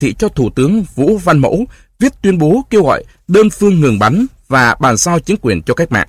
thị cho Thủ tướng Vũ Văn Mẫu viết tuyên bố kêu gọi đơn phương ngừng bắn và bàn giao chính quyền cho cách mạng.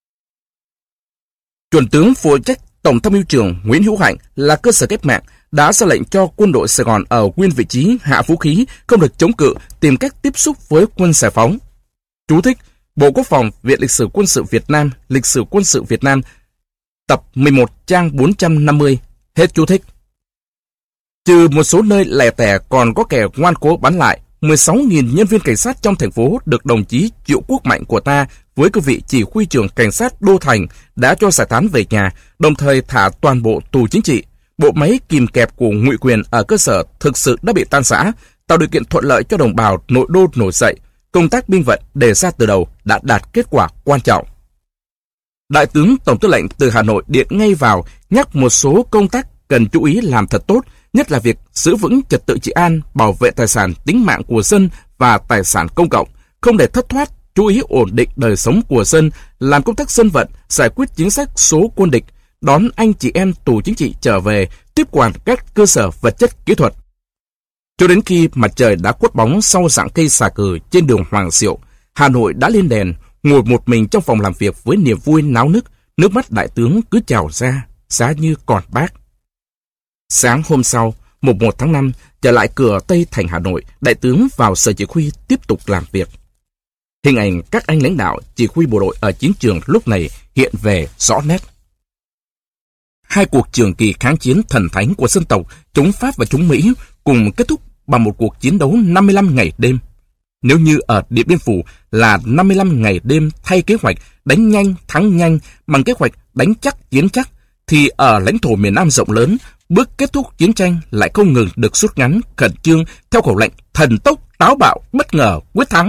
Chuẩn tướng phụ trách Tổng tham mưu trưởng Nguyễn Hữu Hạnh là cơ sở cách mạng đã ra lệnh cho quân đội Sài Gòn ở nguyên vị trí hạ vũ khí, không được chống cự, tìm cách tiếp xúc với quân giải phóng. Chú thích: Bộ Quốc phòng, Viện Lịch sử Quân sự Việt Nam, Lịch sử Quân sự Việt Nam, tập 11 trang 450, hết chú thích. Trừ một số nơi lẻ tẻ còn có kẻ ngoan cố bắn lại, 16.000 nhân viên cảnh sát trong thành phố được đồng chí Triệu Quốc Mạnh của ta với cương vị chỉ huy trưởng cảnh sát Đô Thành đã cho giải tán về nhà, đồng thời thả toàn bộ tù chính trị. Bộ máy kìm kẹp của ngụy quyền ở cơ sở thực sự đã bị tan rã, tạo điều kiện thuận lợi cho đồng bào nội đô nổi dậy. Công tác binh vận đề ra từ đầu đã đạt kết quả quan trọng. Đại tướng Tổng tư lệnh từ Hà Nội điện ngay vào nhắc một số công tác cần chú ý làm thật tốt, nhất là việc giữ vững trật tự trị an, bảo vệ tài sản tính mạng của dân và tài sản công cộng, không để thất thoát, chú ý ổn định đời sống của dân, làm công tác dân vận, giải quyết chính sách số quân địch, đón anh chị em tù chính trị trở về, tiếp quản các cơ sở vật chất kỹ thuật. Cho đến khi mặt trời đã khuất bóng sau rặng cây xà cừ trên đường Hoàng Diệu, Hà Nội đã lên đèn, ngồi một mình trong phòng làm việc với niềm vui náo nức, nước mắt đại tướng cứ trào ra, giá như còn bác. Sáng hôm sau, mùng 1 tháng 5, trở lại cửa Tây thành Hà Nội, đại tướng vào sở chỉ huy tiếp tục làm việc. Hình ảnh các anh lãnh đạo chỉ huy bộ đội ở chiến trường lúc này hiện về rõ nét. Hai cuộc trường kỳ kháng chiến thần thánh của dân tộc chống Pháp và chống Mỹ cùng kết thúc bằng một cuộc chiến đấu 55 ngày đêm. Nếu như ở Điện Biên Phủ là 55 ngày đêm thay kế hoạch đánh nhanh thắng nhanh bằng kế hoạch đánh chắc chiến chắc, thì ở lãnh thổ miền Nam rộng lớn, bước kết thúc chiến tranh lại không ngừng được rút ngắn khẩn trương theo khẩu lệnh thần tốc, táo bạo, bất ngờ, quyết thắng.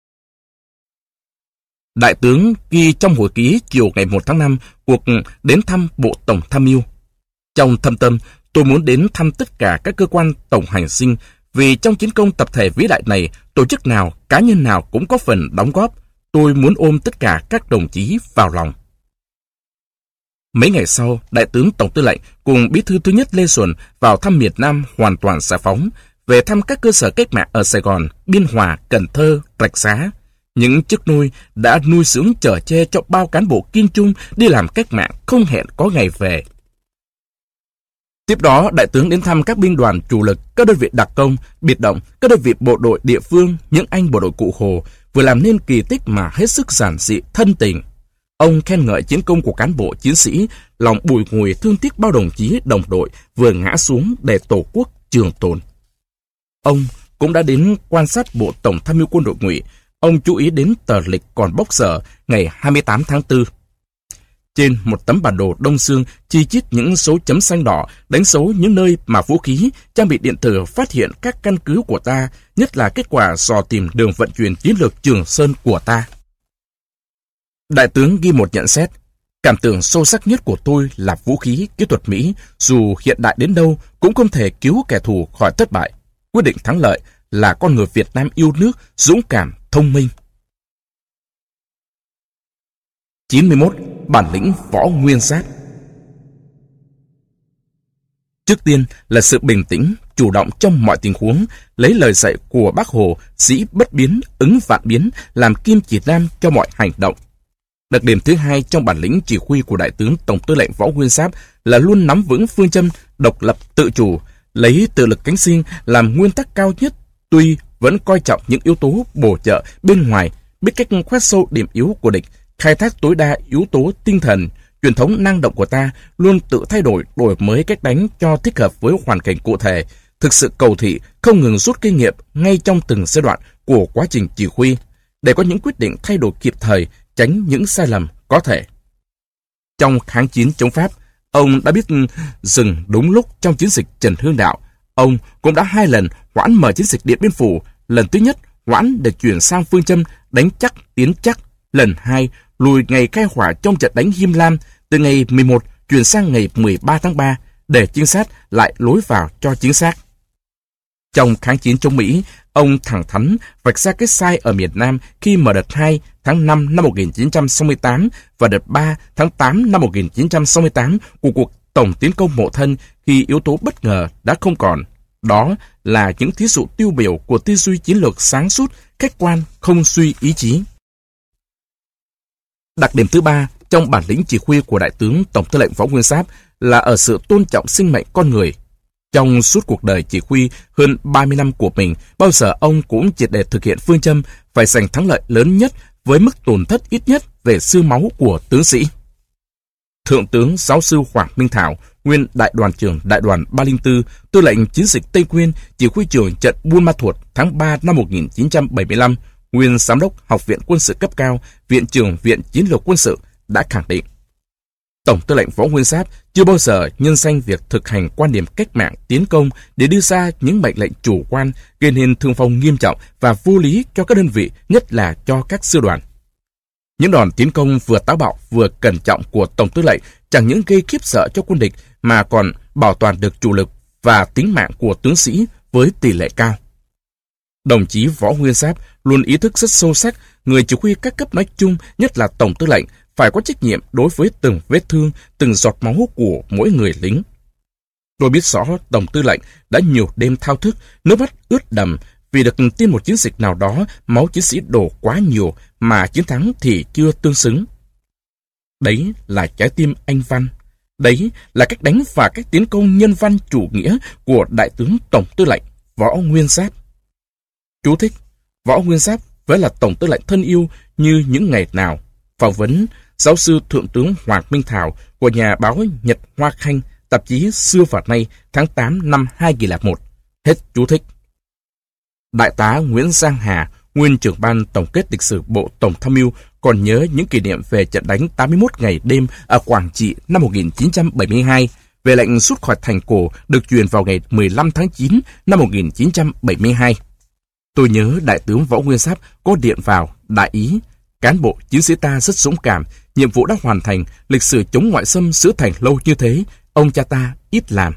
Đại tướng ghi trong hồi ký chiều ngày 1 tháng 5 cuộc đến thăm Bộ Tổng tham mưu. Trong thâm tâm, tôi muốn đến thăm tất cả các cơ quan tổng hành dinh, vì trong chiến công tập thể vĩ đại này, tổ chức nào, cá nhân nào cũng có phần đóng góp. Tôi muốn ôm tất cả các đồng chí vào lòng. Mấy ngày sau, Đại tướng Tổng tư lệnh cùng Bí thư thứ nhất Lê Duẩn vào thăm miền Nam hoàn toàn giải phóng, về thăm các cơ sở cách mạng ở Sài Gòn, Biên Hòa, Cần Thơ, Rạch Giá. Những chiếc nôi đã nuôi dưỡng chở che cho bao cán bộ kiên trung đi làm cách mạng không hẹn có ngày về. Tiếp đó, Đại tướng đến thăm các binh đoàn chủ lực, các đơn vị đặc công, biệt động, các đơn vị bộ đội địa phương, những anh bộ đội Cụ Hồ, vừa làm nên kỳ tích mà hết sức giản dị, thân tình. Ông khen ngợi chiến công của cán bộ chiến sĩ, lòng bùi ngùi thương tiếc bao đồng chí đồng đội vừa ngã xuống để Tổ quốc trường tồn. Ông cũng đã đến quan sát Bộ Tổng tham mưu quân đội Ngụy. Ông chú ý đến tờ lịch còn bốc dở ngày 28 tháng 4. Trên một tấm bản đồ đông dương chi chít những số chấm xanh đỏ đánh dấu những nơi mà vũ khí, trang bị điện tử phát hiện các căn cứ của ta, nhất là kết quả dò tìm đường vận chuyển chiến lược Trường Sơn của ta. Đại tướng ghi một nhận xét: cảm tưởng sâu sắc nhất của tôi là vũ khí kỹ thuật Mỹ, dù hiện đại đến đâu cũng không thể cứu kẻ thù khỏi thất bại. Quyết định thắng lợi là con người Việt Nam yêu nước, dũng cảm, thông minh. 91. Bản lĩnh Võ Nguyên Giáp. Trước tiên là sự bình tĩnh, chủ động trong mọi tình huống, lấy lời dạy của Bác Hồ, dĩ bất biến, ứng vạn biến, làm kim chỉ nam cho mọi hành động. Đặc điểm thứ hai trong bản lĩnh chỉ huy của Đại tướng Tổng tư lệnh Võ Nguyên Giáp là luôn nắm vững phương châm độc lập tự chủ, lấy tự lực cánh sinh làm nguyên tắc cao nhất, tuy vẫn coi trọng những yếu tố bổ trợ bên ngoài, biết cách khoét sâu điểm yếu của địch, khai thác tối đa yếu tố tinh thần. Truyền thống năng động của ta luôn tự thay đổi, đổi mới cách đánh cho thích hợp với hoàn cảnh cụ thể, thực sự cầu thị, không ngừng rút kinh nghiệm ngay trong từng giai đoạn của quá trình chỉ huy, để có những quyết định thay đổi kịp thời, tránh những sai lầm có thể. Trong kháng chiến chống Pháp, ông đã biết dừng đúng lúc trong chiến dịch Trần Hưng Đạo. Ông cũng đã 2 lần hoãn mở chiến dịch Điện Biên Phủ. Lần thứ nhất hoãn để chuyển sang phương châm đánh chắc tiến chắc. Lần 2 lùi ngày khai hỏa trong trận đánh Him Lam, từ ngày 11 chuyển sang ngày 13 tháng 3 để chính xác lại lối vào cho chính xác. Trong kháng chiến chống Mỹ, ông thẳng thắn vạch ra cái sai ở miền Nam khi mở đợt 2 tháng 5 năm 1968 và đợt 3 tháng 8 năm 1968 của cuộc tổng tiến công Mộ Thân, khi yếu tố bất ngờ đã không còn. Đó là những thí dụ tiêu biểu của tư duy chiến lược sáng suốt, khách quan, không suy ý chí. Đặc điểm thứ ba trong bản lĩnh chỉ huy của Đại tướng Tổng tư lệnh Võ Nguyên Giáp là ở sự tôn trọng sinh mệnh con người. Trong suốt cuộc đời chỉ huy hơn 30 năm của mình, bao giờ ông cũng triệt để thực hiện phương châm phải giành thắng lợi lớn nhất với mức tổn thất ít nhất về xương máu của tướng sĩ. Thượng tướng giáo sư Hoàng Minh Thảo, nguyên đại đoàn trưởng đại đoàn 304, tư lệnh chiến dịch Tây Nguyên, chỉ huy trưởng trận Buôn Ma Thuột tháng 3 năm 1975, nguyên giám đốc Học viện Quân sự cấp cao, viện trưởng Viện Chiến lược Quân sự đã khẳng định: Tổng tư lệnh Võ Nguyên Giáp chưa bao giờ nhân danh việc thực hành quan điểm cách mạng tiến công để đưa ra những mệnh lệnh chủ quan, gây nên thương vong nghiêm trọng và vô lý cho các đơn vị, nhất là cho các sư đoàn. Những đòn tiến công vừa táo bạo vừa cẩn trọng của Tổng tư lệnh chẳng những gây khiếp sợ cho quân địch mà còn bảo toàn được chủ lực và tính mạng của tướng sĩ với tỷ lệ cao. Đồng chí Võ Nguyên Giáp luôn ý thức rất sâu sắc người chỉ huy các cấp nói chung, nhất là Tổng tư lệnh, phải có trách nhiệm đối với từng vết thương, từng giọt máu của mỗi người lính. Tôi biết rõ Tổng tư lệnh đã nhiều đêm thao thức, nước mắt ướt đầm vì được tin một chiến dịch nào đó máu chiến sĩ đổ quá nhiều mà chiến thắng thì chưa tương xứng. Đấy là trái tim anh văn. Đấy là cách đánh và cách tiến công nhân văn chủ nghĩa của Đại tướng Tổng tư lệnh Võ Nguyên Giáp. Chú thích: Võ Nguyên Giáp với là Tổng tư lệnh thân yêu như những ngày nào. Phỏng vấn giáo sư Thượng tướng Hoàng Minh Thảo của nhà báo Nhật Hoa Khanh, tạp chí Xưa và Nay, tháng 8 năm 2001. Hết chú thích. Đại tá Nguyễn Giang Hà, nguyên trưởng ban tổng kết lịch sử Bộ Tổng tham mưu, còn nhớ những kỷ niệm về trận đánh 81 ngày đêm ở Quảng Trị năm 1972, về lệnh rút khỏi thành cổ được truyền vào ngày 15 tháng 9 năm 1972. Tôi nhớ Đại tướng Võ Nguyên Giáp có điện vào: đại ý, cán bộ chiến sĩ ta rất dũng cảm, nhiệm vụ đã hoàn thành, lịch sử chống ngoại xâm giữ thành lâu như thế, ông cha ta ít làm.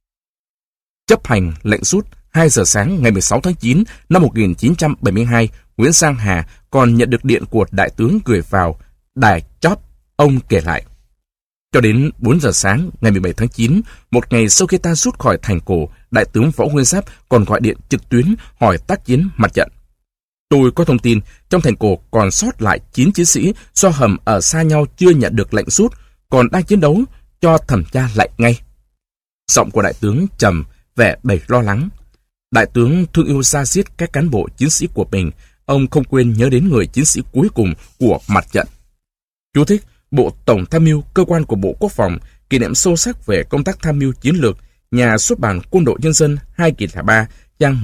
Chấp hành lệnh rút 2 giờ sáng ngày 16 tháng 9 năm 1972, Nguyễn Giang Hà còn nhận được điện của Đại tướng gửi vào đài chóp. Ông kể lại: cho đến 4 giờ sáng ngày 17 tháng 9, một ngày sau khi ta rút khỏi thành cổ, Đại tướng Võ Nguyên Giáp còn gọi điện trực tuyến hỏi tác chiến mặt trận. Tôi có thông tin trong thành cổ còn sót lại 9 chiến sĩ do hầm ở xa nhau chưa nhận được lệnh rút, còn đang chiến đấu, cho thẩm tra lại ngay. Giọng của Đại tướng trầm, vẻ đầy lo lắng. Đại tướng thương yêu da diết các cán bộ chiến sĩ của mình, ông không quên nhớ đến người chiến sĩ cuối cùng của mặt trận. Chú thích: Bộ Tổng tham mưu, cơ quan của Bộ Quốc phòng, kỷ niệm sâu sắc về công tác tham mưu chiến lược, nhà xuất bản Quân đội Nhân dân 2003, trang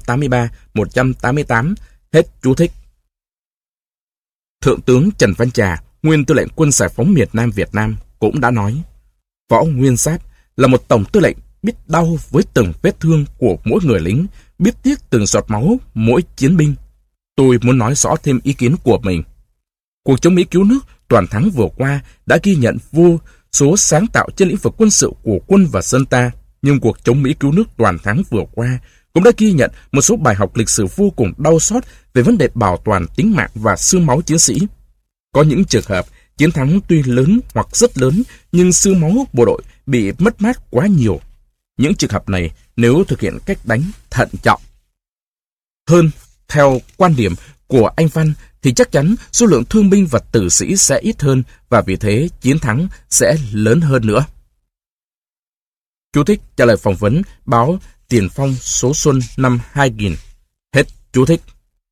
183-188, hết chú thích. Thượng tướng Trần Văn Trà, nguyên tư lệnh Quân giải phóng miền Nam Việt Nam, cũng đã nói: Võ Nguyên Giáp là một tổng tư lệnh biết đau với từng vết thương của mỗi người lính, biết tiếc từng giọt máu mỗi chiến binh. Tôi muốn nói rõ thêm ý kiến của mình. Cuộc chống Mỹ cứu nước toàn thắng vừa qua đã ghi nhận vô số sáng tạo trên lĩnh vực quân sự của quân và dân ta, nhưng cuộc chống Mỹ cứu nước toàn thắng vừa qua cũng đã ghi nhận một số bài học lịch sử vô cùng đau xót về vấn đề bảo toàn tính mạng và xương máu chiến sĩ. Có những trường hợp chiến thắng tuy lớn hoặc rất lớn, nhưng xương máu bộ đội bị mất mát quá nhiều. Những trường hợp này nếu thực hiện cách đánh thận trọng hơn theo quan điểm của anh Văn thì chắc chắn số lượng thương binh và tử sĩ sẽ ít hơn, và vì thế chiến thắng sẽ lớn hơn nữa. Chú thích trả lời phỏng vấn báo Tiền Phong số Xuân năm 2000. Hết chú thích.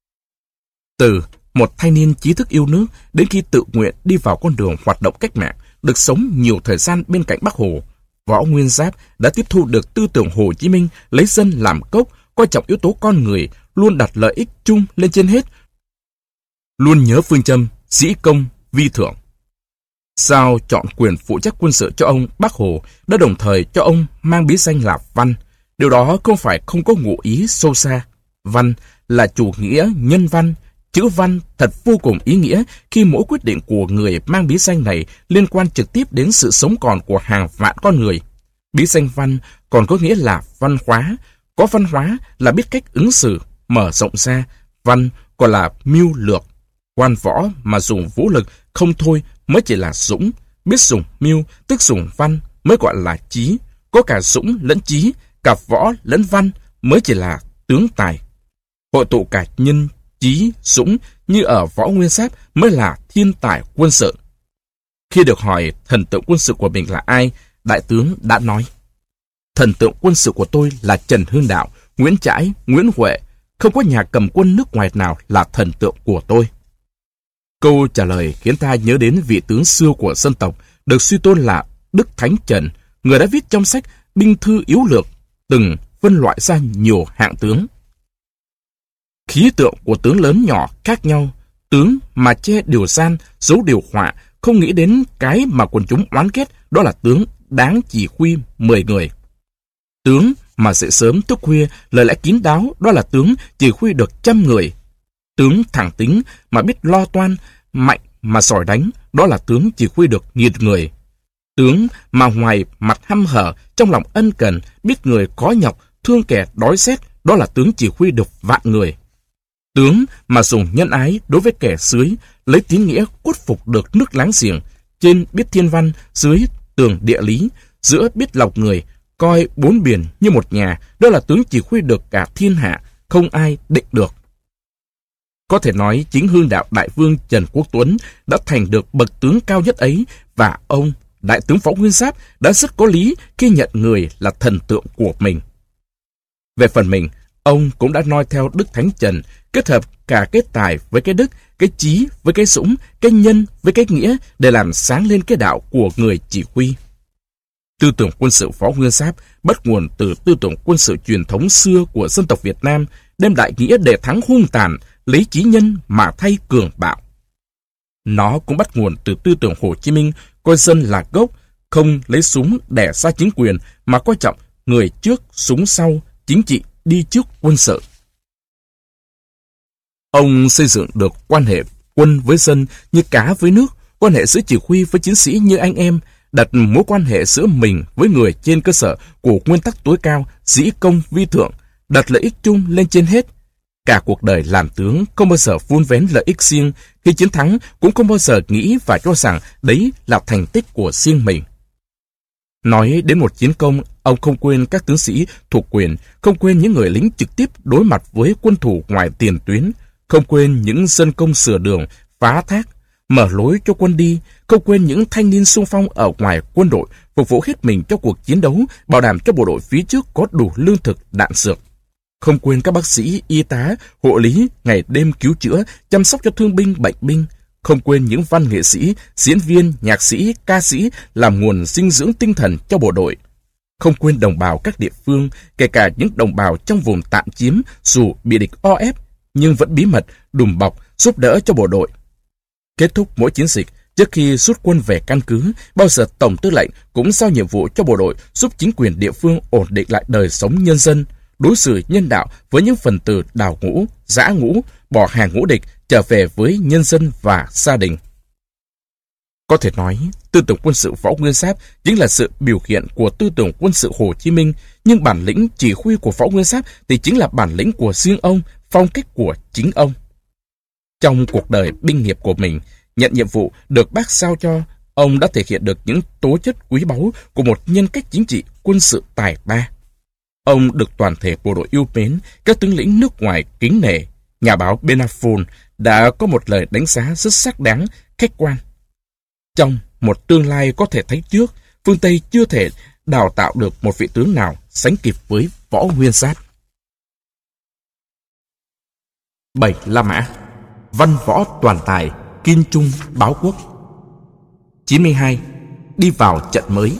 Từ một thanh niên trí thức yêu nước đến khi tự nguyện đi vào con đường hoạt động cách mạng, được sống nhiều thời gian bên cạnh Bác Hồ, Võ Nguyên Giáp đã tiếp thu được tư tưởng Hồ Chí Minh lấy dân làm gốc, coi trọng yếu tố con người, luôn đặt lợi ích chung lên trên hết, luôn nhớ phương châm dĩ công vi thưởng. Sao chọn quyền phụ trách quân sự cho ông, Bác Hồ đã đồng thời cho ông mang bí danh là Văn. Điều đó không phải không có ngụ ý sâu xa. Văn là chủ nghĩa nhân văn. Chữ Văn thật vô cùng ý nghĩa khi mỗi quyết định của người mang bí danh này liên quan trực tiếp đến sự sống còn của hàng vạn con người. Bí danh Văn còn có nghĩa là văn hóa. Có văn hóa là biết cách ứng xử, mở rộng ra. Văn còn là mưu lược. Quan võ mà dùng vũ lực không thôi mới chỉ là dũng. Biết dùng mưu tức dùng văn mới gọi là trí. Có cả dũng lẫn trí, cả võ lẫn văn mới chỉ là tướng tài. Hội tụ cả nhân, trí, dũng như ở Võ Nguyên Giáp mới là thiên tài quân sự. Khi được hỏi thần tượng quân sự của mình là ai, đại tướng đã nói: thần tượng quân sự của tôi là Trần Hưng Đạo, Nguyễn Trãi, Nguyễn Huệ. Không có nhà cầm quân nước ngoài nào là thần tượng của tôi. Câu trả lời khiến ta nhớ đến vị tướng xưa của dân tộc, được suy tôn là Đức Thánh Trần, người đã viết trong sách Binh thư yếu lược, từng phân loại ra nhiều hạng tướng. Khí tượng của tướng lớn nhỏ khác nhau, tướng mà che điều gian, giấu điều họa, không nghĩ đến cái mà quần chúng oán ghét, đó là tướng đáng chỉ huy 10 người. Tướng mà dậy sớm thức khuya, lời lẽ kín đáo, đó là tướng chỉ huy được 100 người. Tướng thẳng tính mà biết lo toan, mạnh mà giỏi đánh, đó là tướng chỉ huy được 1000 người. Tướng mà ngoài mặt hăm hở, trong lòng ân cần, biết người có nhọc, thương kẻ đói rét, đó là tướng chỉ huy được 1.000 người. Tướng mà dùng nhân ái đối với kẻ dưới, lấy tín nghĩa khuất phục được nước láng giềng, trên biết thiên văn, dưới tường địa lý, giữa biết lòng người, coi 4 biển như một nhà, đó là tướng chỉ huy được cả thiên hạ, không ai định được. Có thể nói chính Hưng Đạo Đại Vương Trần Quốc Tuấn đã thành được bậc tướng cao nhất ấy, và ông, Đại tướng Võ Nguyên Giáp, đã rất có lý khi nhận người là thần tượng của mình. Về phần mình, ông cũng đã noi theo Đức Thánh Trần, kết hợp cả cái tài với cái đức, cái trí với cái dũng, cái nhân với cái nghĩa để làm sáng lên cái đạo của người chỉ huy. Tư tưởng quân sự Võ Nguyên Giáp bắt nguồn từ tư tưởng quân sự truyền thống xưa của dân tộc Việt Nam, đem đại nghĩa để thắng hung tàn, lấy chí nhân mà thay cường bạo. Nó cũng bắt nguồn từ tư tưởng Hồ Chí Minh coi dân là gốc, không lấy súng đẻ ra chính quyền mà coi trọng người trước súng sau, chính trị đi trước quân sự. Ông xây dựng được quan hệ quân với dân như cá với nước, quan hệ giữa chỉ huy với chiến sĩ như anh em, đặt mối quan hệ giữa mình với người trên cơ sở của nguyên tắc tối cao, dĩ công vi thượng, đặt lợi ích chung lên trên hết. Cả cuộc đời làm tướng không bao giờ vun vén lợi ích riêng, khi chiến thắng cũng không bao giờ nghĩ và cho rằng đấy là thành tích của riêng mình. Nói đến một chiến công, ông không quên các tướng sĩ thuộc quyền, không quên những người lính trực tiếp đối mặt với quân thù ngoài tiền tuyến, không quên những dân công sửa đường, phá thác, mở lối cho quân đi, không quên những thanh niên xung phong ở ngoài quân đội, phục vụ hết mình cho cuộc chiến đấu, bảo đảm cho bộ đội phía trước có đủ lương thực, đạn dược. Không quên các bác sĩ, y tá, hộ lý ngày đêm cứu chữa, chăm sóc cho thương binh, bệnh binh. Không quên những văn nghệ sĩ, diễn viên, nhạc sĩ, ca sĩ làm nguồn dinh dưỡng tinh thần cho bộ đội. Không quên đồng bào các địa phương, kể cả những đồng bào trong vùng tạm chiếm, dù bị địch o ép, nhưng vẫn bí mật, đùm bọc, giúp đỡ cho bộ đội. Kết thúc mỗi chiến dịch, trước khi rút quân về căn cứ, bao giờ Tổng tư lệnh cũng giao nhiệm vụ cho bộ đội giúp chính quyền địa phương ổn định lại đời sống nhân dân, đối xử nhân đạo với những phần tử đào ngũ, giã ngũ, bỏ hàng ngũ địch, trở về với nhân dân và gia đình. Có thể nói, tư tưởng quân sự Võ Nguyên Giáp chính là sự biểu hiện của tư tưởng quân sự Hồ Chí Minh, nhưng bản lĩnh chỉ huy của Võ Nguyên Giáp thì chính là bản lĩnh của riêng ông, phong cách của chính ông. Trong cuộc đời binh nghiệp của mình, nhận nhiệm vụ được Bác giao cho, ông đã thể hiện được những tố chất quý báu của một nhân cách chính trị quân sự tài ba. Ông được toàn thể bộ đội yêu mến, các tướng lĩnh nước ngoài kính nể. Nhà báo Benafon đã có một lời đánh giá rất xác đáng, khách quan. Trong một tương lai có thể thấy trước, phương Tây chưa thể đào tạo được một vị tướng nào sánh kịp với Võ Nguyên Giáp. 7. La Mã. Văn võ toàn tài, kiên trung báo quốc. 92. Đi vào trận mới.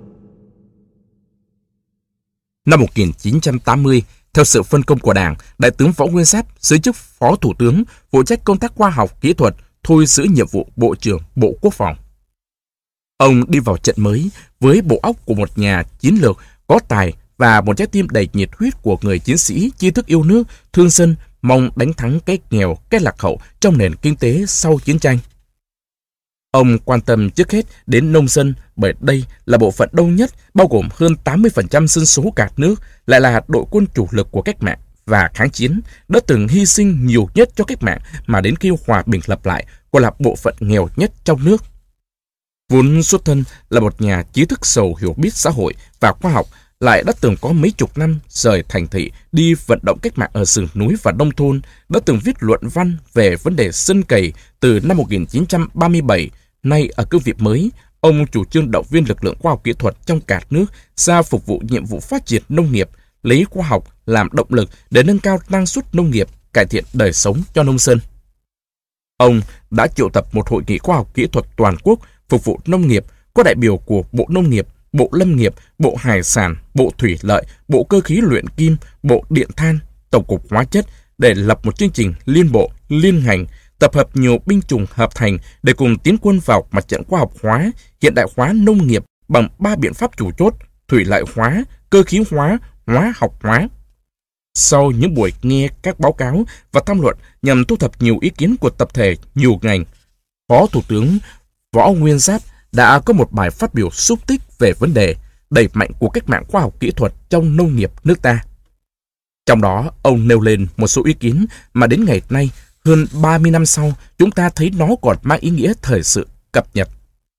Năm 1980, theo sự phân công của Đảng, Đại tướng Võ Nguyên Giáp giữ chức Phó Thủ tướng, phụ trách công tác khoa học kỹ thuật, thôi giữ nhiệm vụ Bộ trưởng Bộ Quốc phòng. Ông đi vào trận mới với bộ óc của một nhà chiến lược có tài và một trái tim đầy nhiệt huyết của người chiến sĩ tri thức yêu nước, thương dân, mong đánh thắng cái nghèo, cái lạc hậu trong nền kinh tế sau chiến tranh. Ông quan tâm trước hết đến nông dân, bởi đây là bộ phận đông nhất, bao gồm hơn 80% dân số cả nước, lại là đội quân chủ lực của cách mạng và kháng chiến, đã từng hy sinh nhiều nhất cho cách mạng mà đến khi hòa bình lập lại còn là bộ phận nghèo nhất trong nước. Vốn xuất thân là một nhà trí thức giàu hiểu biết xã hội và khoa học, lại đã từng có mấy chục năm rời thành thị đi vận động cách mạng ở rừng núi và nông thôn, đã từng viết luận văn về vấn đề sân cày từ năm 1937. Nay ở cương vị mới, ông chủ trương động viên lực lượng khoa học kỹ thuật trong cả nước ra phục vụ nhiệm vụ phát triển nông nghiệp, lấy khoa học làm động lực để nâng cao năng suất nông nghiệp, cải thiện đời sống cho nông dân. Ông đã triệu tập một hội nghị khoa học kỹ thuật toàn quốc phục vụ nông nghiệp, có đại biểu của Bộ Nông nghiệp, Bộ Lâm nghiệp, Bộ Hải sản, Bộ Thủy lợi, Bộ Cơ khí luyện kim, Bộ Điện than, Tổng cục Hóa chất để lập một chương trình liên bộ, liên ngành, tập hợp nhiều binh chủng hợp thành để cùng tiến quân vào mặt trận khoa học hóa, hiện đại hóa nông nghiệp bằng 3 biện pháp chủ chốt: thủy lợi hóa, cơ khí hóa, hóa học hóa. Sau những buổi nghe các báo cáo và tham luận nhằm thu thập nhiều ý kiến của tập thể nhiều ngành, Phó Thủ tướng Võ Nguyên Giáp đã có một bài phát biểu xúc tích về vấn đề đẩy mạnh của cách mạng khoa học kỹ thuật trong nông nghiệp nước ta. Trong đó, ông nêu lên một số ý kiến mà đến ngày nay, hơn 30 năm sau, chúng ta thấy nó còn mang ý nghĩa thời sự cập nhật.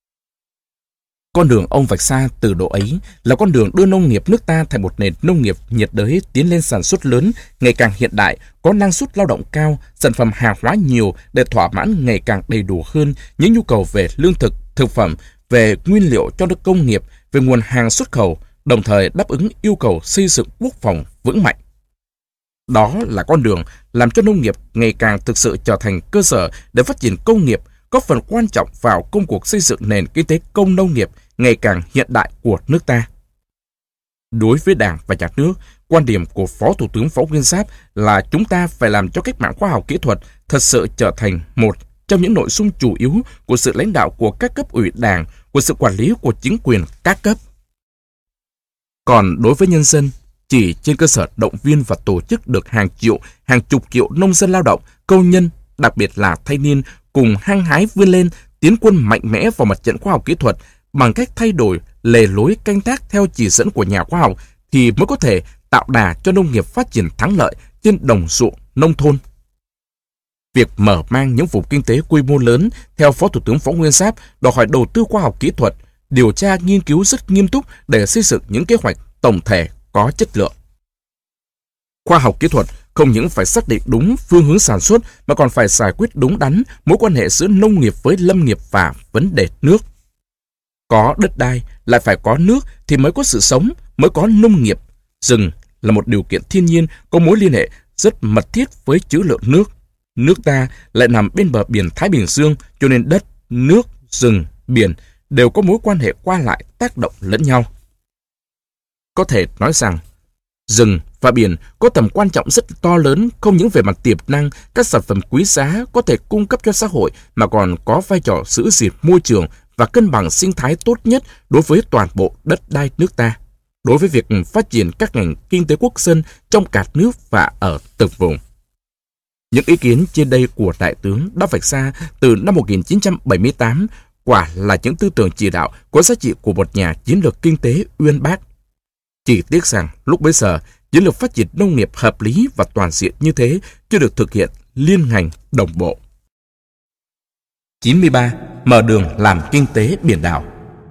Con đường ông vạch ra từ độ ấy là con đường đưa nông nghiệp nước ta thành một nền nông nghiệp nhiệt đới tiến lên sản xuất lớn, ngày càng hiện đại, có năng suất lao động cao, sản phẩm hàng hóa nhiều để thỏa mãn ngày càng đầy đủ hơn những nhu cầu về lương thực, thực phẩm, về nguyên liệu cho nước công nghiệp, về nguồn hàng xuất khẩu, đồng thời đáp ứng yêu cầu xây dựng quốc phòng vững mạnh. Đó là con đường làm cho nông nghiệp ngày càng thực sự trở thành cơ sở để phát triển công nghiệp, góp phần quan trọng vào công cuộc xây dựng nền kinh tế công nông nghiệp ngày càng hiện đại của nước ta. Đối với Đảng và Nhà nước, quan điểm của Phó Thủ tướng Võ Nguyên Giáp là chúng ta phải làm cho cách mạng khoa học kỹ thuật thật sự trở thành một trong những nội dung chủ yếu của sự lãnh đạo của các cấp ủy Đảng, của sự quản lý của chính quyền các cấp. Còn đối với nhân dân, chỉ trên cơ sở động viên và tổ chức được hàng triệu, hàng chục triệu nông dân lao động, công nhân, đặc biệt là thanh niên cùng hăng hái vươn lên, tiến quân mạnh mẽ vào mặt trận khoa học kỹ thuật bằng cách thay đổi lề lối canh tác theo chỉ dẫn của nhà khoa học thì mới có thể tạo đà cho nông nghiệp phát triển thắng lợi trên đồng ruộng nông thôn. Việc mở mang những vùng kinh tế quy mô lớn theo Phó Thủ tướng Võ Nguyên Giáp đòi hỏi đầu tư khoa học kỹ thuật, điều tra nghiên cứu rất nghiêm túc để xây dựng những kế hoạch tổng thể có chất lượng. Khoa học kỹ thuật không những phải xác định đúng phương hướng sản xuất mà còn phải giải quyết đúng đắn mối quan hệ giữa nông nghiệp với lâm nghiệp và vấn đề nước. Có đất đai lại phải có nước thì mới có sự sống, mới có nông nghiệp. Rừng là một điều kiện thiên nhiên có mối liên hệ rất mật thiết với trữ lượng nước. Nước ta lại nằm bên bờ biển Thái Bình Dương, cho nên đất, nước, rừng, biển đều có mối quan hệ qua lại tác động lẫn nhau. Có thể nói rằng, rừng và biển có tầm quan trọng rất to lớn không những về mặt tiềm năng, các sản phẩm quý giá có thể cung cấp cho xã hội mà còn có vai trò giữ gìn môi trường và cân bằng sinh thái tốt nhất đối với toàn bộ đất đai nước ta, đối với việc phát triển các ngành kinh tế quốc dân trong cả nước và ở từng vùng. Những ý kiến trên đây của Đại tướng đã vạch ra từ năm 1978 quả là những tư tưởng chỉ đạo có giá trị của một nhà chiến lược kinh tế uyên bác. Chỉ tiếc rằng lúc bấy giờ, chiến lược phát triển nông nghiệp hợp lý và toàn diện như thế chưa được thực hiện liên ngành đồng bộ. 93. Mở đường làm kinh tế biển đảo.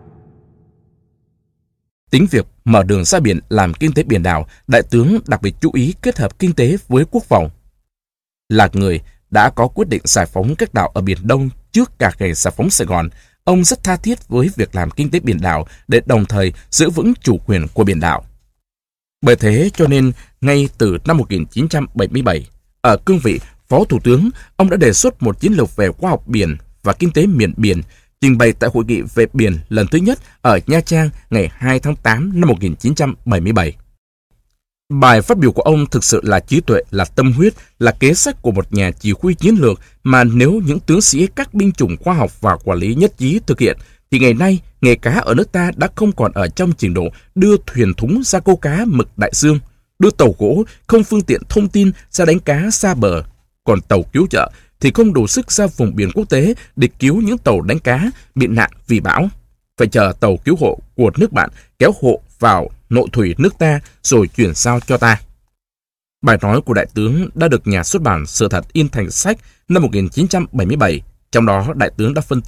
Tính việc mở đường ra biển làm kinh tế biển đảo, Đại tướng đặc biệt chú ý kết hợp kinh tế với quốc phòng. Là người đã có quyết định giải phóng các đảo ở Biển Đông trước cả ngày giải phóng Sài Gòn, ông rất tha thiết với việc làm kinh tế biển đảo để đồng thời giữ vững chủ quyền của biển đảo. Bởi thế cho nên, ngay từ năm 1977, ở cương vị Phó Thủ tướng, ông đã đề xuất một chiến lược về khoa học biển và kinh tế miền biển, trình bày tại Hội nghị về biển lần thứ nhất ở Nha Trang ngày 2 tháng 8 năm 1977. Bài phát biểu của ông thực sự là trí tuệ, là tâm huyết, là kế sách của một nhà chỉ huy chiến lược mà nếu những tướng sĩ các binh chủng khoa học và quản lý nhất trí thực hiện, thì ngày nay nghề cá ở nước ta đã không còn ở trong trình độ đưa thuyền thúng ra câu cá mực đại dương, đưa tàu gỗ không phương tiện thông tin ra đánh cá xa bờ, còn tàu cứu trợ thì không đủ sức ra vùng biển quốc tế để cứu những tàu đánh cá bị nạn vì bão. Phải chờ tàu cứu hộ của nước bạn kéo hộ vào nội thủy nước ta rồi chuyển giao cho ta. Bài nói của Đại tướng đã được nhà xuất bản Sự Thật in thành sách năm 1977. Trong đó, Đại tướng đã phân tích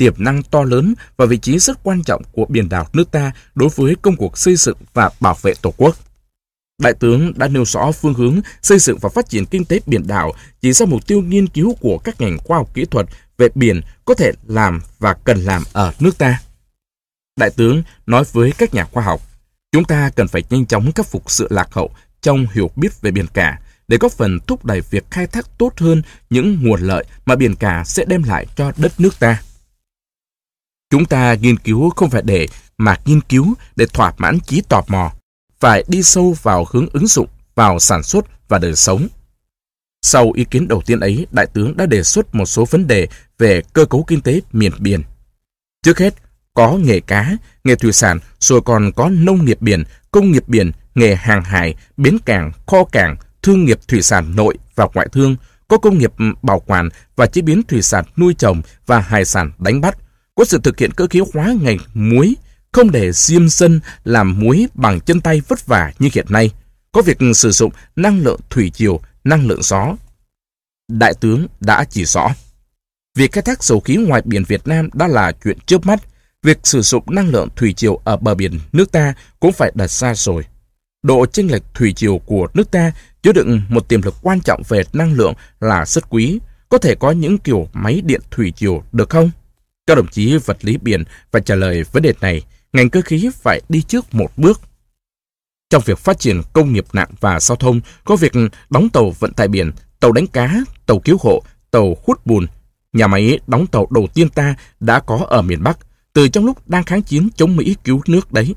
tiềm năng to lớn và vị trí rất quan trọng của biển đảo nước ta đối với công cuộc xây dựng và bảo vệ Tổ quốc. Đại tướng đã nêu rõ phương hướng xây dựng và phát triển kinh tế biển đảo, chỉ ra mục tiêu nghiên cứu của các ngành khoa học kỹ thuật về biển có thể làm và cần làm ở nước ta. Đại tướng nói với các nhà khoa học, chúng ta cần phải nhanh chóng khắc phục sự lạc hậu trong hiểu biết về biển cả để góp phần thúc đẩy việc khai thác tốt hơn những nguồn lợi mà biển cả sẽ đem lại cho đất nước ta. Chúng ta nghiên cứu không phải để mà nghiên cứu để thỏa mãn trí tò mò, phải đi sâu vào hướng ứng dụng, vào sản xuất và đời sống. Sau ý kiến đầu tiên ấy, Đại tướng đã đề xuất một số vấn đề về cơ cấu kinh tế miền biển. Trước hết, có nghề cá, nghề thủy sản, rồi còn có nông nghiệp biển, công nghiệp biển, nghề hàng hải, bến cảng, kho cảng, thương nghiệp thủy sản nội và ngoại thương, có công nghiệp bảo quản và chế biến thủy sản nuôi trồng và hải sản đánh bắt, có sự thực hiện cơ khí hóa ngành muối, không để diêm dân làm muối bằng chân tay vất vả như hiện nay, có việc sử dụng năng lượng thủy triều, năng lượng gió. Đại tướng đã chỉ rõ, việc khai thác dầu khí ngoài biển Việt Nam đã là chuyện trước mắt, việc sử dụng năng lượng thủy triều ở bờ biển nước ta cũng phải đặt ra rồi. Độ chênh lệch thủy triều của nước ta chứa đựng một tiềm lực quan trọng về năng lượng là rất quý, có thể có những kiểu máy điện thủy triều được không? Các đồng chí vật lý biển phải trả lời vấn đề này, ngành cơ khí phải đi trước một bước. Trong việc phát triển công nghiệp nặng và giao thông, có việc đóng tàu vận tải biển, tàu đánh cá, tàu cứu hộ, tàu hút bùn. Nhà máy đóng tàu đầu tiên ta đã có ở miền Bắc, từ trong lúc đang kháng chiến chống Mỹ cứu nước đấy.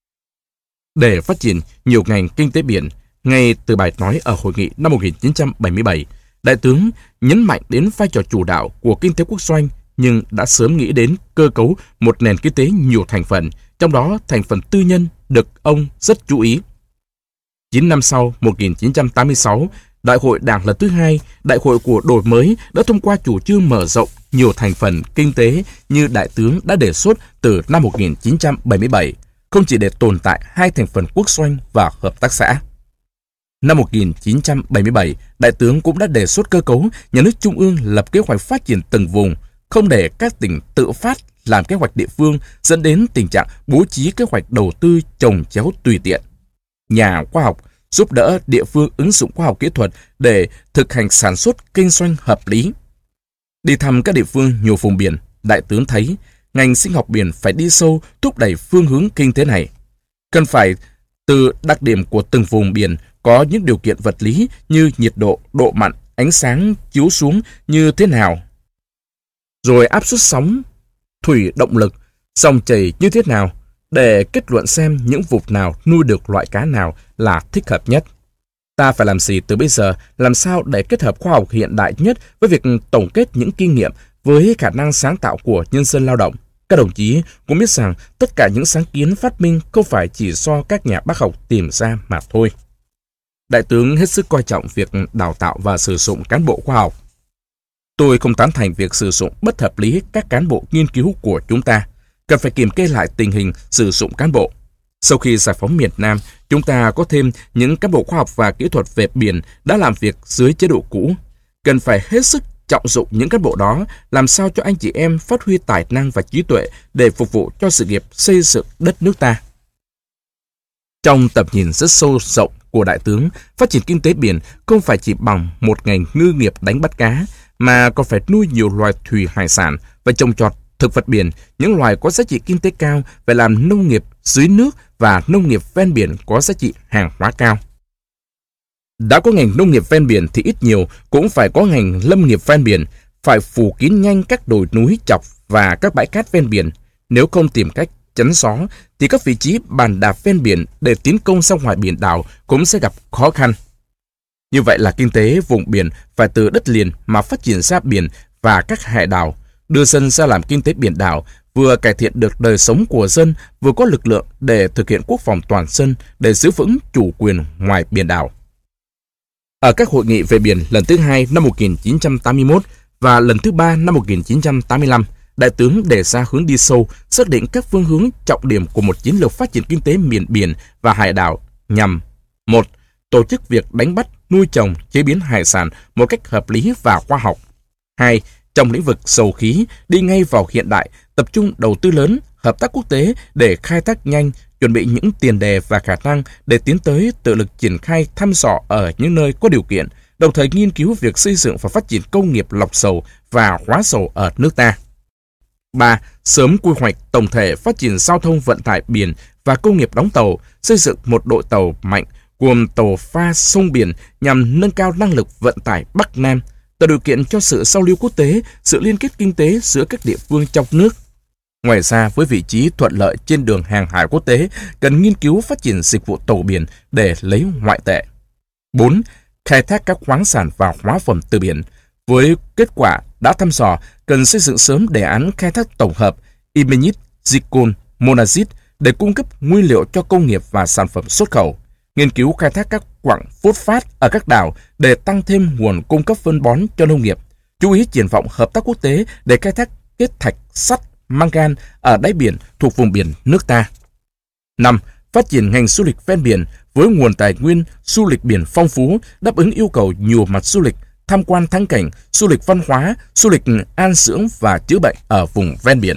Để phát triển nhiều ngành kinh tế biển, ngay từ bài nói ở hội nghị năm 1977, Đại tướng nhấn mạnh đến vai trò chủ đạo của kinh tế quốc doanh, nhưng đã sớm nghĩ đến cơ cấu một nền kinh tế nhiều thành phần, trong đó thành phần tư nhân được ông rất chú ý. 9 năm sau, 1986, Đại hội Đảng lần thứ 2, Đại hội của đổi mới đã thông qua chủ trương mở rộng nhiều thành phần kinh tế như Đại tướng đã đề xuất từ năm 1977, không chỉ để tồn tại hai thành phần quốc doanh và hợp tác xã. Năm 1977, Đại tướng cũng đã đề xuất cơ cấu nhà nước trung ương lập kế hoạch phát triển từng vùng, không để các tỉnh tự phát làm kế hoạch địa phương dẫn đến tình trạng bố trí kế hoạch đầu tư chồng chéo tùy tiện. Nhà khoa học giúp đỡ địa phương ứng dụng khoa học kỹ thuật để thực hành sản xuất kinh doanh hợp lý. Đi thăm các địa phương nhiều vùng biển, Đại tướng thấy ngành sinh học biển phải đi sâu thúc đẩy phương hướng kinh tế này. Cần phải từ đặc điểm của từng vùng biển có những điều kiện vật lý như nhiệt độ, độ mặn, ánh sáng chiếu xuống như thế nào, rồi áp suất sóng, thủy động lực, dòng chảy như thế nào, để kết luận xem những vùng nào nuôi được loại cá nào là thích hợp nhất. Ta phải làm gì từ bây giờ, làm sao để kết hợp khoa học hiện đại nhất với việc tổng kết những kinh nghiệm với khả năng sáng tạo của nhân dân lao động. Các đồng chí cũng biết rằng tất cả những sáng kiến phát minh không phải chỉ do các nhà bác học tìm ra mà thôi. Đại tướng hết sức coi trọng việc đào tạo và sử dụng cán bộ khoa học. Tôi không tán thành việc sử dụng bất hợp lý các cán bộ nghiên cứu của chúng ta. Cần phải kiểm kê lại tình hình sử dụng cán bộ. Sau khi giải phóng miền Nam, chúng ta có thêm những cán bộ khoa học và kỹ thuật về biển đã làm việc dưới chế độ cũ. Cần phải hết sức trọng dụng những cán bộ đó, làm sao cho anh chị em phát huy tài năng và trí tuệ để phục vụ cho sự nghiệp xây dựng đất nước ta. Trong tầm nhìn rất sâu rộng của Đại tướng, phát triển kinh tế biển không phải chỉ bằng một ngành ngư nghiệp đánh bắt cá, mà còn phải nuôi nhiều loài thủy hải sản và trồng trọt thực vật biển, những loài có giá trị kinh tế cao, phải làm nông nghiệp dưới nước và nông nghiệp ven biển có giá trị hàng hóa cao. Đã có ngành nông nghiệp ven biển thì ít nhiều cũng phải có ngành lâm nghiệp ven biển, phải phủ kín nhanh các đồi núi chọc và các bãi cát ven biển. Nếu không tìm cách chắn gió thì các vị trí bàn đạp ven biển để tiến công ra ngoài biển đảo cũng sẽ gặp khó khăn. Như vậy là kinh tế vùng biển phải từ đất liền mà phát triển ra biển và các hải đảo, đưa dân ra làm kinh tế biển đảo, vừa cải thiện được đời sống của dân, vừa có lực lượng để thực hiện quốc phòng toàn dân, để giữ vững chủ quyền ngoài biển đảo. Ở các hội nghị về biển lần thứ 2 năm 1981 và lần thứ 3 năm 1985, Đại tướng đề ra hướng đi sâu, xác định các phương hướng trọng điểm của một chiến lược phát triển kinh tế miền biển và hải đảo nhằm: 1. Tổ chức việc đánh bắt, nuôi trồng, chế biến hải sản một cách hợp lý và khoa học. 2. Trong lĩnh vực dầu khí, đi ngay vào hiện đại, tập trung đầu tư lớn, hợp tác quốc tế để khai thác nhanh, chuẩn bị những tiền đề và khả năng để tiến tới tự lực triển khai thăm dò ở những nơi có điều kiện, đồng thời nghiên cứu việc xây dựng và phát triển công nghiệp lọc dầu và hóa dầu ở nước ta. 3. Sớm quy hoạch tổng thể phát triển giao thông vận tải biển và công nghiệp đóng tàu, xây dựng một đội tàu mạnh gồm tàu pha sông biển nhằm nâng cao năng lực vận tải Bắc Nam, tạo điều kiện cho sự giao lưu quốc tế, sự liên kết kinh tế giữa các địa phương trong nước. Ngoài ra, với vị trí thuận lợi trên đường hàng hải quốc tế, cần nghiên cứu phát triển dịch vụ tàu biển để lấy ngoại tệ. 4. Khai thác các khoáng sản và hóa phẩm từ biển. Với kết quả đã thăm dò, cần xây dựng sớm đề án khai thác tổng hợp ilmenite, zircon, monazite để cung cấp nguyên liệu cho công nghiệp và sản phẩm xuất khẩu. Nghiên cứu khai thác các quặng phốt phát ở các đảo để tăng thêm nguồn cung cấp phân bón cho nông nghiệp. Chú ý triển vọng hợp tác quốc tế để khai thác kết thạch sắt, mangan ở đáy biển thuộc vùng biển nước ta. 5. Phát triển ngành du lịch ven biển với nguồn tài nguyên du lịch biển phong phú, đáp ứng yêu cầu nhiều mặt du lịch, tham quan thắng cảnh, du lịch văn hóa, du lịch an dưỡng và chữa bệnh ở vùng ven biển.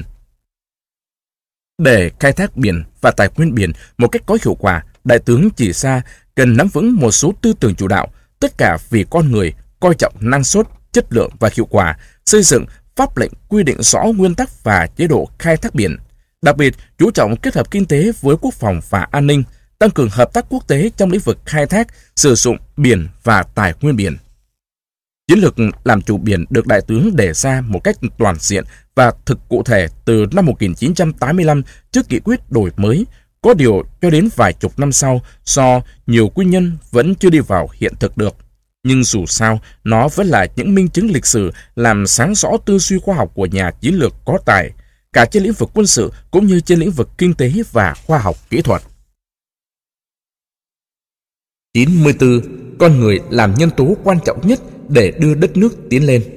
Để khai thác biển và tài nguyên biển một cách có hiệu quả, Đại tướng chỉ ra cần nắm vững một số tư tưởng chủ đạo, tất cả vì con người, coi trọng năng suất, chất lượng và hiệu quả, xây dựng pháp lệnh quy định rõ nguyên tắc và chế độ khai thác biển. Đặc biệt, chú trọng kết hợp kinh tế với quốc phòng và an ninh, tăng cường hợp tác quốc tế trong lĩnh vực khai thác, sử dụng biển và tài nguyên biển. Chiến lược làm chủ biển được Đại tướng đề ra một cách toàn diện và thực cụ thể từ năm 1985 trước nghị quyết đổi mới, có điều cho đến vài chục năm sau do nhiều nguyên nhân vẫn chưa đi vào hiện thực được. Nhưng dù sao, nó vẫn là những minh chứng lịch sử làm sáng rõ tư duy khoa học của nhà chiến lược có tài, cả trên lĩnh vực quân sự cũng như trên lĩnh vực kinh tế và khoa học kỹ thuật. 94. Con người làm nhân tố quan trọng nhất để đưa đất nước tiến lên.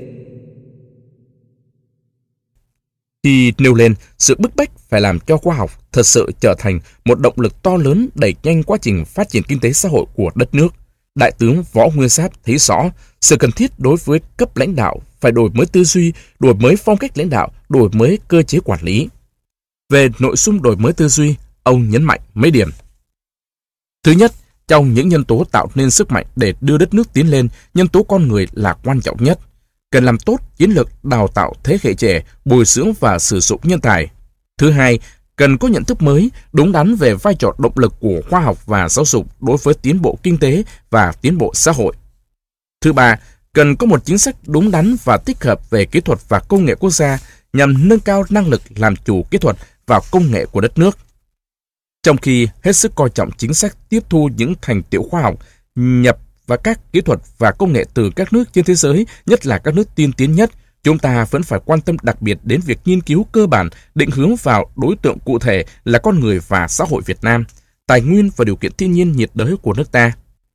Khi nêu lên sự bức bách phải làm cho khoa học thật sự trở thành một động lực to lớn đẩy nhanh quá trình phát triển kinh tế xã hội của đất nước, Đại tướng Võ Nguyên Giáp thấy rõ sự cần thiết đối với cấp lãnh đạo phải đổi mới tư duy, đổi mới phong cách lãnh đạo, đổi mới cơ chế quản lý. Về nội dung đổi mới tư duy, ông nhấn mạnh mấy điểm. Thứ nhất, trong những nhân tố tạo nên sức mạnh để đưa đất nước tiến lên, nhân tố con người là quan trọng nhất. Cần làm tốt chiến lược đào tạo thế hệ trẻ, bồi dưỡng và sử dụng nhân tài. Thứ hai, cần có nhận thức mới, đúng đắn về vai trò động lực của khoa học và giáo dục đối với tiến bộ kinh tế và tiến bộ xã hội. Thứ ba, cần có một chính sách đúng đắn và tích hợp về kỹ thuật và công nghệ quốc gia nhằm nâng cao năng lực làm chủ kỹ thuật và công nghệ của đất nước. Trong khi hết sức coi trọng chính sách tiếp thu những thành tựu khoa học, nhập và các kỹ thuật và công nghệ từ các nước trên thế giới, nhất là các nước tiên tiến nhất, chúng ta vẫn phải quan tâm đặc biệt đến việc nghiên cứu cơ bản, định hướng vào đối tượng cụ thể là con người và xã hội Việt Nam, tài nguyên và điều kiện thiên nhiên nhiệt đới của nước ta.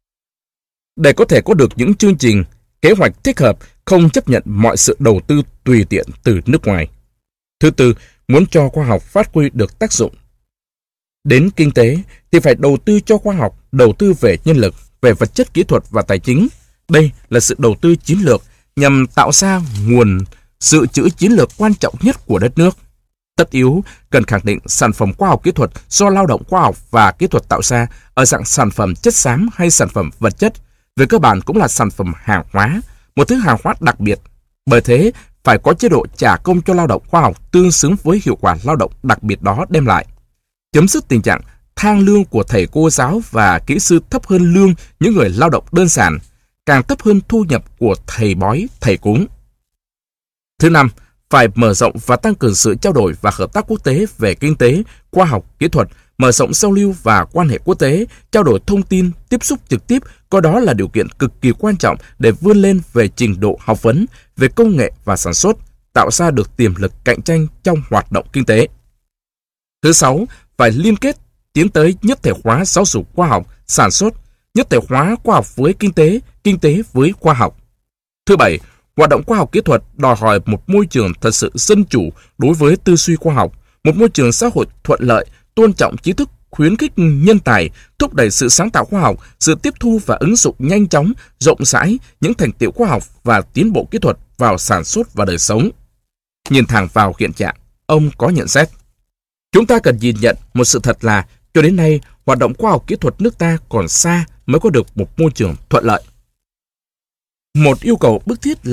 Để có thể có được những chương trình, kế hoạch thích hợp, không chấp nhận mọi sự đầu tư tùy tiện từ nước ngoài. Thứ tư, muốn cho khoa học phát huy được tác dụng đến kinh tế thì phải đầu tư cho khoa học, đầu tư về nhân lực, về vật chất kỹ thuật và tài chính. Đây là sự đầu tư chiến lược nhằm tạo ra nguồn dự trữ chiến lược quan trọng nhất của đất nước. Tất yếu cần khẳng định sản phẩm khoa học kỹ thuật do lao động khoa học và kỹ thuật tạo ra ở dạng sản phẩm chất xám hay sản phẩm vật chất, về cơ bản cũng là sản phẩm hàng hóa, một thứ hàng hóa đặc biệt. Bởi thế, phải có chế độ trả công cho lao động khoa học tương xứng với hiệu quả lao động đặc biệt đó đem lại. Chấm dứt tình trạng thang lương của thầy cô giáo và kỹ sư thấp hơn lương những người lao động đơn giản, càng thấp hơn thu nhập của thầy bói, thầy cúng. Thứ năm, phải mở rộng và tăng cường sự trao đổi và hợp tác quốc tế về kinh tế, khoa học, kỹ thuật, mở rộng giao lưu và quan hệ quốc tế, trao đổi thông tin, tiếp xúc trực tiếp, coi đó là điều kiện cực kỳ quan trọng để vươn lên về trình độ học vấn, về công nghệ và sản xuất, tạo ra được tiềm lực cạnh tranh trong hoạt động kinh tế. Thứ sáu, phải liên kết tiến tới nhất thể hóa giáo dục khoa học, sản xuất, nhất thể hóa khoa học với kinh tế với khoa học. Thứ bảy, hoạt động khoa học kỹ thuật đòi hỏi một môi trường thật sự dân chủ đối với tư duy khoa học, một môi trường xã hội thuận lợi, tôn trọng trí thức, khuyến khích nhân tài, thúc đẩy sự sáng tạo khoa học, sự tiếp thu và ứng dụng nhanh chóng, rộng rãi những thành tựu khoa học và tiến bộ kỹ thuật vào sản xuất và đời sống. Nhìn thẳng vào hiện trạng, ông có nhận xét: chúng ta cần nhìn nhận một sự thật là cho đến nay, hoạt động khoa học kỹ thuật nước ta còn xa mới có được một môi trường thuận lợi. Một yêu cầu bức thiết